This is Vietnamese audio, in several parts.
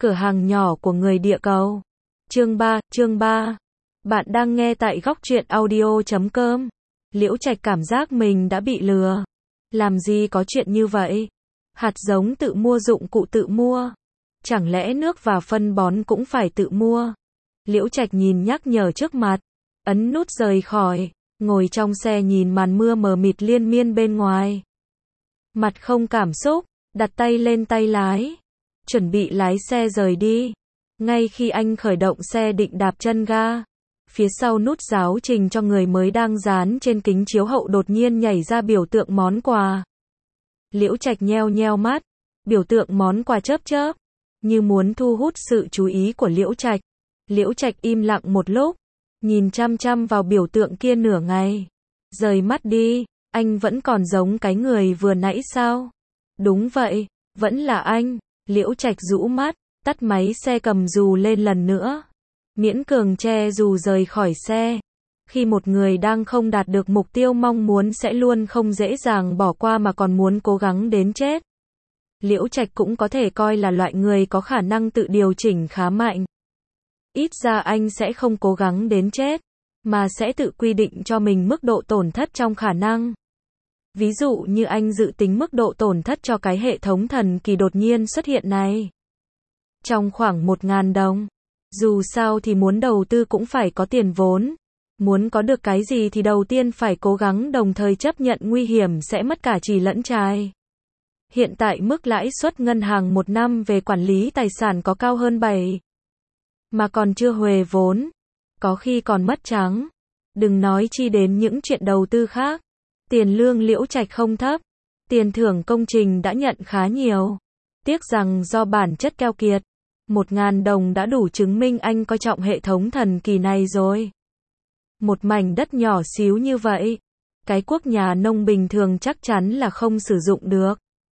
Cửa hàng nhỏ của người địa cầu. Chương 3. Bạn đang nghe tại góc truyện audio.com. Liễu Trạch cảm giác mình đã bị lừa. Làm gì có chuyện như vậy? Hạt giống tự mua, dụng cụ tự mua. Chẳng lẽ nước và phân bón cũng phải tự mua? Liễu Trạch nhìn nhắc nhở trước mặt, ấn nút rời khỏi, ngồi trong xe nhìn màn mưa mờ mịt liên miên bên ngoài. Mặt không cảm xúc, đặt tay lên tay lái, chuẩn bị lái xe rời đi. Ngay khi anh khởi động xe định đạp chân ga, phía sau nút giáo trình cho người mới đang dán trên kính chiếu hậu đột nhiên nhảy ra biểu tượng món quà. Liễu Trạch nheo nheo mắt, biểu tượng món quà chớp chớp, như muốn thu hút sự chú ý của Liễu Trạch. Liễu Trạch im lặng một lúc, nhìn chăm chăm vào biểu tượng kia nửa ngày. Rời mắt đi, anh vẫn còn giống cái người vừa nãy sao? Đúng vậy, vẫn là anh. Liễu Trạch rũ mắt, tắt máy xe cầm dù lên lần nữa. Miễn cường che dù rời khỏi xe. Khi một người đang không đạt được mục tiêu mong muốn sẽ luôn không dễ dàng bỏ qua mà còn muốn cố gắng đến chết. Liễu Trạch cũng có thể coi là loại người có khả năng tự điều chỉnh khá mạnh. Ít ra anh sẽ không cố gắng đến chết, mà sẽ tự quy định cho mình mức độ tổn thất trong khả năng. Ví dụ như anh dự tính mức độ tổn thất cho cái hệ thống thần kỳ đột nhiên xuất hiện này trong khoảng 1.000 đồng. Dù sao thì muốn đầu tư cũng phải có tiền vốn. Muốn có được cái gì thì đầu tiên phải cố gắng đồng thời chấp nhận nguy hiểm sẽ mất cả trì lẫn trài. Hiện tại mức lãi suất ngân hàng 1 năm về quản lý tài sản có cao hơn 7. Mà còn chưa huề vốn. Có khi còn mất trắng. Đừng nói chi đến những chuyện đầu tư khác. Tiền lương Liễu Trạch không thấp. Tiền thưởng công trình đã nhận khá nhiều. Tiếc rằng do bản chất keo kiệt. 1.000 đồng đã đủ chứng minh anh coi trọng hệ thống thần kỳ này rồi. Một mảnh đất nhỏ xíu như vậy. Cái cuốc nhà nông bình thường chắc chắn là không sử dụng được.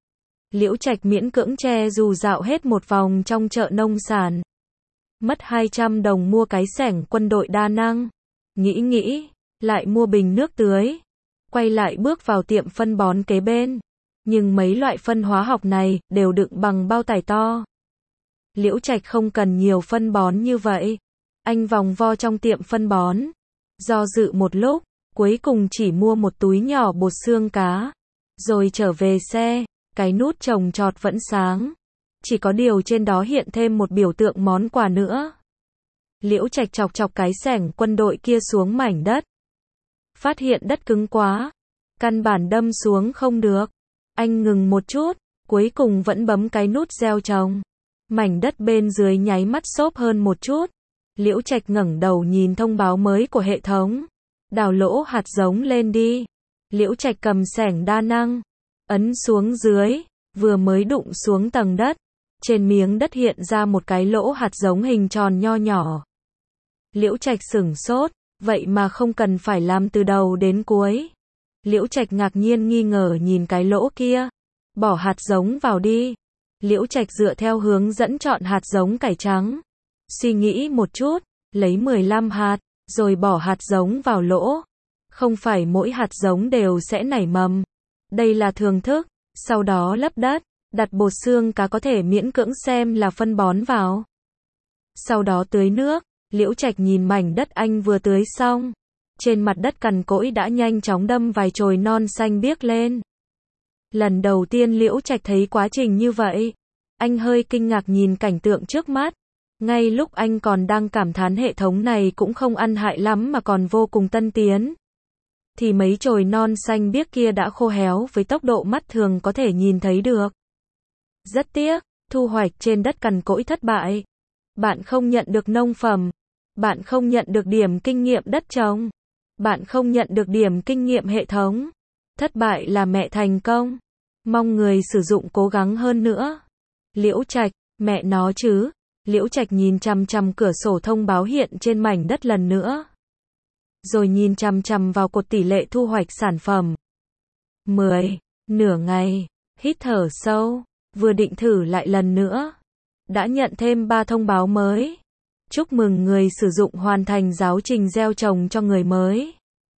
Liễu Trạch miễn cưỡng che dù dạo hết một vòng trong chợ nông sản. Mất 200 đồng mua cái xẻng quân đội đa năng. Nghĩ, lại mua bình nước tưới. Quay lại bước vào tiệm phân bón kế bên. Nhưng mấy loại phân hóa học này đều đựng bằng bao tải to. Liễu Trạch không cần nhiều phân bón như vậy. Anh vòng vo trong tiệm phân bón. Do dự một lúc, cuối cùng chỉ mua một túi nhỏ bột xương cá. Rồi trở về xe, cái nút trồng trọt vẫn sáng. Chỉ có điều trên đó hiện thêm một biểu tượng món quà nữa. Liễu Trạch chọc chọc cái xẻng quân đội kia xuống mảnh đất. Phát hiện đất cứng quá. Căn bản đâm xuống không được. Anh ngừng một chút, cuối cùng vẫn bấm cái nút gieo trồng. Mảnh đất bên dưới nháy mắt xốp hơn một chút. Liễu Trạch ngẩng đầu nhìn thông báo mới của hệ thống. Đào lỗ hạt giống lên đi. Liễu Trạch cầm xẻng đa năng. Ấn xuống dưới, vừa mới đụng xuống tầng đất. Trên miếng đất hiện ra một cái lỗ hạt giống hình tròn nho nhỏ. Liễu Trạch sửng sốt, vậy mà không cần phải làm từ đầu đến cuối. Liễu Trạch ngạc nhiên nghi ngờ nhìn cái lỗ kia. Bỏ hạt giống vào đi. Liễu Trạch dựa theo hướng dẫn chọn hạt giống cải trắng. Suy nghĩ một chút, lấy 15 hạt, rồi bỏ hạt giống vào lỗ. Không phải mỗi hạt giống đều sẽ nảy mầm. Đây là thường thức. Sau đó lấp đất, đặt bột xương cá có thể miễn cưỡng xem là phân bón vào. Sau đó tưới nước. Liễu Trạch nhìn mảnh đất anh vừa tưới xong. Trên mặt đất cằn cỗi đã nhanh chóng đâm vài chồi non xanh biếc lên. Lần đầu tiên Liễu Trạch thấy quá trình như vậy. Anh hơi kinh ngạc nhìn cảnh tượng trước mắt. Ngay lúc anh còn đang cảm thán hệ thống này cũng không ăn hại lắm mà còn vô cùng tân tiến. Thì mấy chồi non xanh biếc kia đã khô héo với tốc độ mắt thường có thể nhìn thấy được. Rất tiếc, thu hoạch trên đất cằn cỗi thất bại. Bạn không nhận được nông phẩm. Bạn không nhận được điểm kinh nghiệm đất trồng. Bạn không nhận được điểm kinh nghiệm hệ thống. Thất bại là mẹ thành công. Mong người sử dụng cố gắng hơn nữa. Liễu Trạch, mẹ nó chứ. Liễu Trạch nhìn chằm chằm cửa sổ thông báo hiện trên mảnh đất lần nữa. Rồi nhìn chằm chằm vào cột tỷ lệ thu hoạch sản phẩm. 10. Nửa ngày. Hít thở sâu. Vừa định thử lại lần nữa. Đã nhận thêm 3 thông báo mới. Chúc mừng người sử dụng hoàn thành giáo trình gieo trồng cho người mới.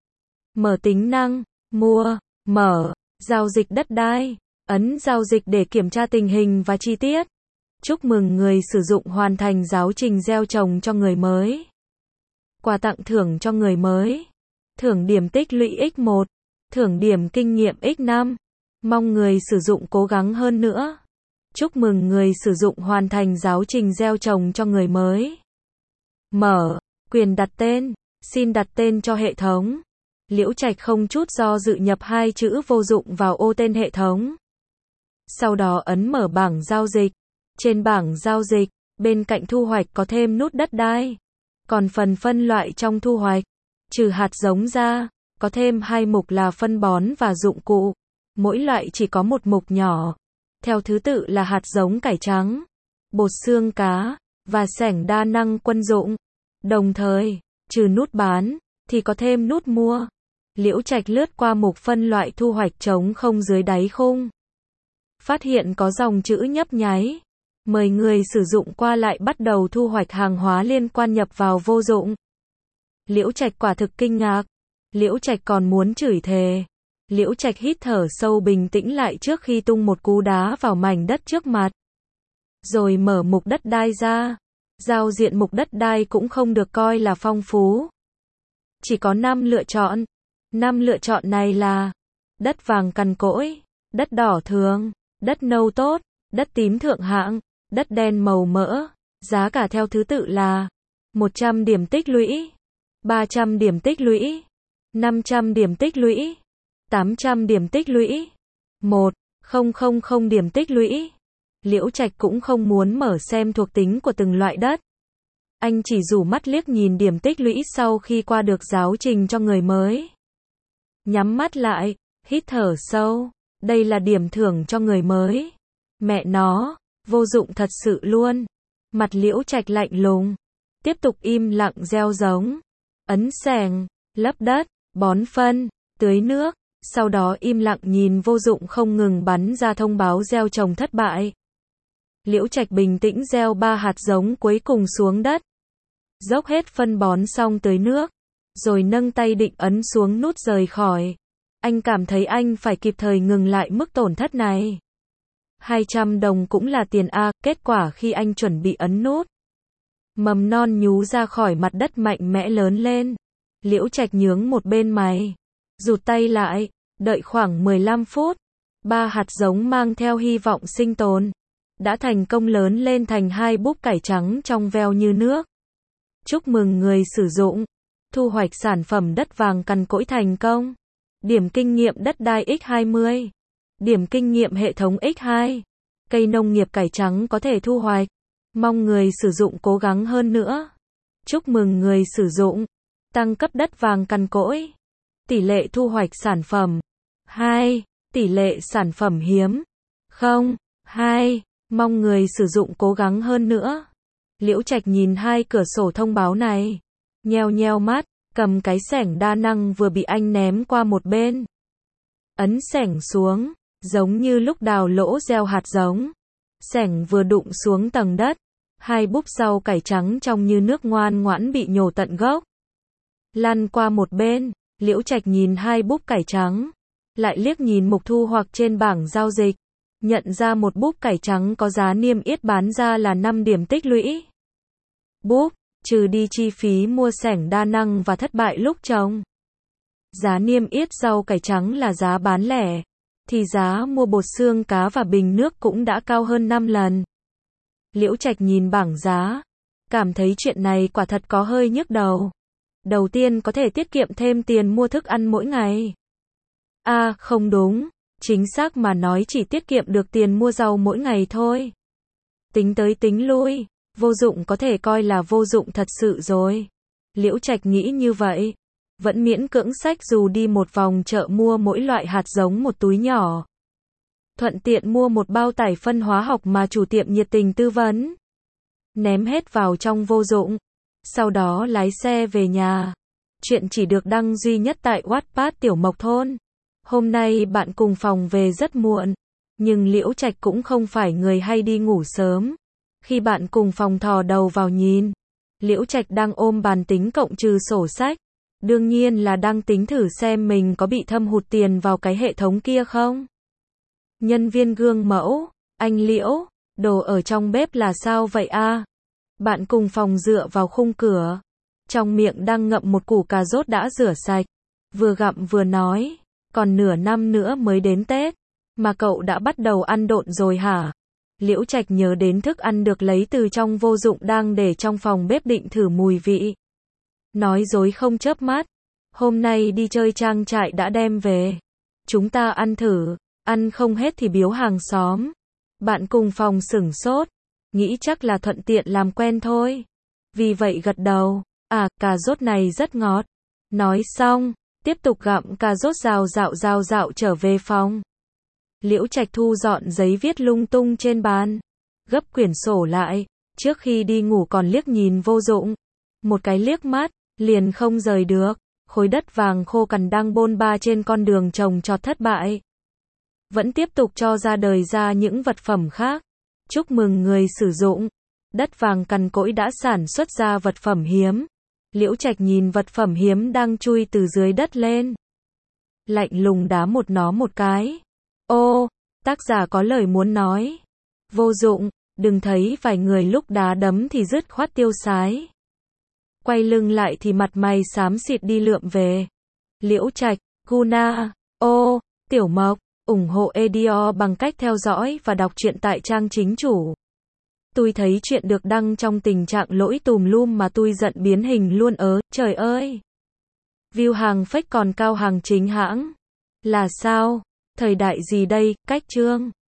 Mở tính năng. Mua. Mở. Giao dịch đất đai. Ấn giao dịch để kiểm tra tình hình và chi tiết. Chúc mừng người sử dụng hoàn thành giáo trình gieo trồng cho người mới. Quà tặng thưởng cho người mới. Thưởng điểm tích lũy x1. Thưởng điểm kinh nghiệm x5. Mong người sử dụng cố gắng hơn nữa. Chúc mừng người sử dụng hoàn thành giáo trình gieo trồng cho người mới. Mở. Quyền đặt tên. Xin đặt tên cho hệ thống. Liễu Trạch không chút do dự nhập 2 chữ vô dụng vào ô tên hệ thống. Sau đó ấn mở bảng giao dịch. Trên bảng giao dịch, bên cạnh thu hoạch có thêm nút đất đai. Còn phần phân loại trong thu hoạch, trừ hạt giống ra, có thêm 2 mục là phân bón và dụng cụ. Mỗi loại chỉ có một mục nhỏ. Theo thứ tự là hạt giống cải trắng, bột xương cá, và xẻng đa năng quân dụng. Đồng thời, trừ nút bán, thì có thêm nút mua. Liễu Trạch lướt qua mục phân loại thu hoạch trống không dưới đáy khung. Phát hiện có dòng chữ nhấp nháy. Mời người sử dụng qua lại bắt đầu thu hoạch hàng hóa liên quan nhập vào vô dụng. Liễu Trạch quả thực kinh ngạc. Liễu Trạch còn muốn chửi thề. Liễu Trạch hít thở sâu bình tĩnh lại trước khi tung một cú đá vào mảnh đất trước mặt. Rồi mở mục đất đai ra. Giao diện mục đất đai cũng không được coi là phong phú. Chỉ có 5 lựa chọn. 5 lựa chọn này là đất vàng cằn cỗi, đất đỏ thường, đất nâu tốt, đất tím thượng hạng, đất đen màu mỡ. Giá cả theo thứ tự là 100 điểm tích lũy, 300 điểm tích lũy, 500 điểm tích lũy, 800 điểm tích lũy, 1000 điểm tích lũy. Liễu Trạch cũng không muốn mở xem thuộc tính của từng loại đất. Anh chỉ rủ mắt liếc nhìn điểm tích lũy sau khi qua được giáo trình cho người mới. Nhắm mắt lại, hít thở sâu. Đây là điểm thưởng cho người mới. Mẹ nó, vô dụng thật sự luôn. Mặt Liễu Trạch lạnh lùng. Tiếp tục im lặng gieo giống. Ấn xẻng, lấp đất, bón phân, tưới nước. Sau đó im lặng nhìn vô dụng không ngừng bắn ra thông báo gieo trồng thất bại. Liễu Trạch bình tĩnh gieo 3 hạt giống cuối cùng xuống đất. Dốc hết phân bón xong tưới nước. Rồi nâng tay định ấn xuống nút rời khỏi. Anh cảm thấy anh phải kịp thời ngừng lại mức tổn thất này. 200 đồng cũng là tiền A. Kết quả khi anh chuẩn bị ấn nút, mầm non nhú ra khỏi mặt đất mạnh mẽ lớn lên. Liễu Trạch nhướng một bên mày. Rụt tay lại. Đợi khoảng 15 phút. 3 hạt giống mang theo hy vọng sinh tồn đã thành công lớn lên thành 2 búp cải trắng trong veo như nước. Chúc mừng người sử dụng. Thu hoạch sản phẩm đất vàng cằn cỗi thành công. Điểm kinh nghiệm đất đai x20. Điểm kinh nghiệm hệ thống x2. Cây nông nghiệp cải trắng có thể thu hoạch. Mong người sử dụng cố gắng hơn nữa. Chúc mừng người sử dụng. Tăng cấp đất vàng cằn cỗi. Tỷ lệ thu hoạch sản phẩm 2. Tỷ lệ sản phẩm hiếm 0,2. Mong người sử dụng cố gắng hơn nữa. Liễu Trạch nhìn 2 cửa sổ thông báo này. Nheo nheo mắt, cầm cái xẻng đa năng vừa bị anh ném qua một bên. Ấn xẻng xuống, giống như lúc đào lỗ gieo hạt giống. Xẻng vừa đụng xuống tầng đất. 2 búp rau cải trắng trông như nước ngoan ngoãn bị nhổ tận gốc. Lăn qua một bên, Liễu Trạch nhìn 2 búp cải trắng. Lại liếc nhìn mục thu hoạch trên bảng giao dịch. Nhận ra một búp cải trắng có giá niêm yết bán ra là 5 điểm tích lũy. Búp, trừ đi chi phí mua xẻng đa năng và thất bại lúc trồng. Giá niêm yết rau cải trắng là giá bán lẻ. Thì giá mua bột xương cá và bình nước cũng đã cao hơn 5 lần. Liễu Trạch nhìn bảng giá. Cảm thấy chuyện này quả thật có hơi nhức đầu. Đầu tiên có thể tiết kiệm thêm tiền mua thức ăn mỗi ngày. Không đúng. Chính xác mà nói chỉ tiết kiệm được tiền mua rau mỗi ngày thôi. Tính tới tính lui, vô dụng có thể coi là vô dụng thật sự rồi. Liễu Trạch nghĩ như vậy. Vẫn miễn cưỡng xách dù đi một vòng chợ mua mỗi loại hạt giống một túi nhỏ. Thuận tiện mua một bao tải phân hóa học mà chủ tiệm nhiệt tình tư vấn. Ném hết vào trong vô dụng. Sau đó lái xe về nhà. Chuyện chỉ được đăng duy nhất tại Wattpad Tiểu Mộc Thôn. Hôm nay bạn cùng phòng về rất muộn. Nhưng Liễu Trạch cũng không phải người hay đi ngủ sớm. Khi bạn cùng phòng thò đầu vào nhìn, Liễu Trạch đang ôm bàn tính cộng trừ sổ sách. Đương nhiên là đang tính thử xem mình có bị thâm hụt tiền vào cái hệ thống kia không. Nhân viên gương mẫu, anh Liễu, Đồ ở trong bếp là sao vậy a? Bạn cùng phòng dựa vào khung cửa. Trong miệng đang ngậm một củ cà rốt đã rửa sạch. Vừa gặm vừa nói. Còn nửa năm nữa mới đến Tết. Mà cậu đã bắt đầu ăn độn rồi hả? Liễu Trạch nhớ đến thức ăn được lấy từ trong vô dụng đang để trong phòng bếp định thử mùi vị. Nói dối không chớp mắt. Hôm nay đi chơi trang trại đã đem về. Chúng ta ăn thử. Ăn không hết thì biếu hàng xóm. Bạn cùng phòng sửng sốt. Nghĩ chắc là thuận tiện làm quen thôi. Vì vậy gật đầu. À, cà rốt này rất ngọt. Nói xong, tiếp tục gặm cà rốt rào rạo trở về phòng. Liễu Trạch thu dọn giấy viết lung tung trên bàn. Gấp quyển sổ lại. Trước khi đi ngủ còn liếc nhìn vô dụng. Một cái liếc mắt, liền không rời được. Khối đất vàng khô cằn đang bôn ba trên con đường trồng trọt thất bại. Vẫn tiếp tục cho ra đời ra những vật phẩm khác. Chúc mừng người sử dụng. Đất vàng cằn cỗi đã sản xuất ra vật phẩm hiếm. Liễu Trạch nhìn vật phẩm hiếm đang chui từ dưới đất lên. Lạnh lùng đá nó một cái. Ô, tác giả có lời muốn nói. Vô dụng, đừng thấy vài người lúc đá đấm thì dứt khoát tiêu sái. Quay lưng lại thì mặt mày xám xịt đi lượm về. Liễu Trạch, Guna, ô, Tiểu Mộc, ủng hộ Edio bằng cách theo dõi và đọc truyện tại trang chính chủ. Tôi thấy chuyện được đăng trong tình trạng lỗi tùm lum mà tôi giận biến hình luôn trời ơi. View hàng fake còn cao hàng chính hãng. Là sao? Thời đại gì đây, cách chương.